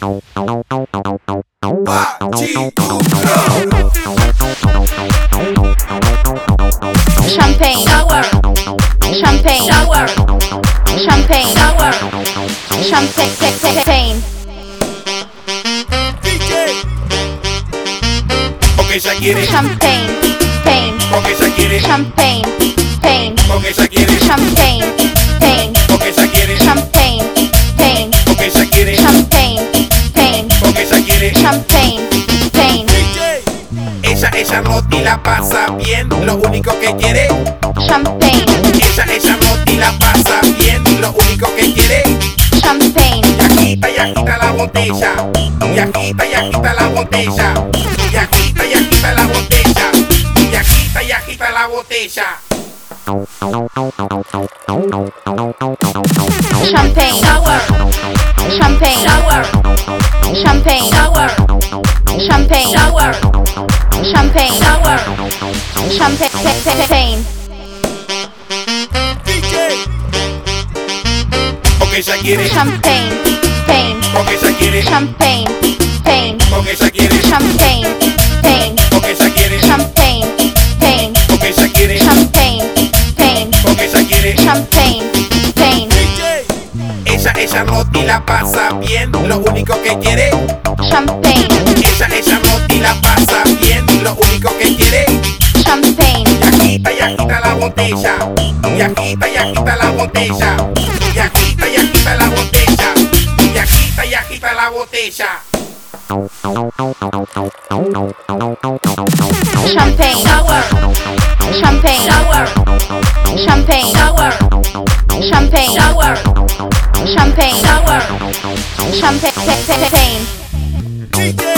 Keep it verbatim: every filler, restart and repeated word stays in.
Champagne, shower, champagne, shower, champagne, shower, champagne. Porque ella quiere Champagne, pain. Porque ella quiere Champagne, pain. Porque ella quiere Champagne, pain. Porque ella quiere Champagne, pain. Porque ella quiere Champagne, pain. Porque ella quiere Champagne, pain. Ella, ella no te la pasa bien, lo único que quiere. Champagne, Ella, ella no te la pasa bien, lo único que quiere. champagne, Y agita y agita la botella. Y agita y agita la botella. Y agita y agita la botella. Y agita y agita la botella. champagne, shower, champagne, shower, champagne, shower, champagne, shower, champagne, shower, champagne. Porque ella quiere Champagne, pain. Porque ella quiere Champagne, pain. Porque ella quiere Champagne, pain. Porque ella quiere Champagne, pain. Porque ella quiere Champagne, pain. Porque ella quiere Champagne, pain. Ella, ella no te la pasa bien, lo único que quiere. Champagne, Ella, ella no te la pasa bien, lo único que quiere. champagne, Y agita y agita la botella. Y agita y agita la botella. Y agita y agita la botella. Y agita y agita la botella. champagne, shower, champagne, shower, champagne, shower, champagne, shower, champagne, shower, champagne.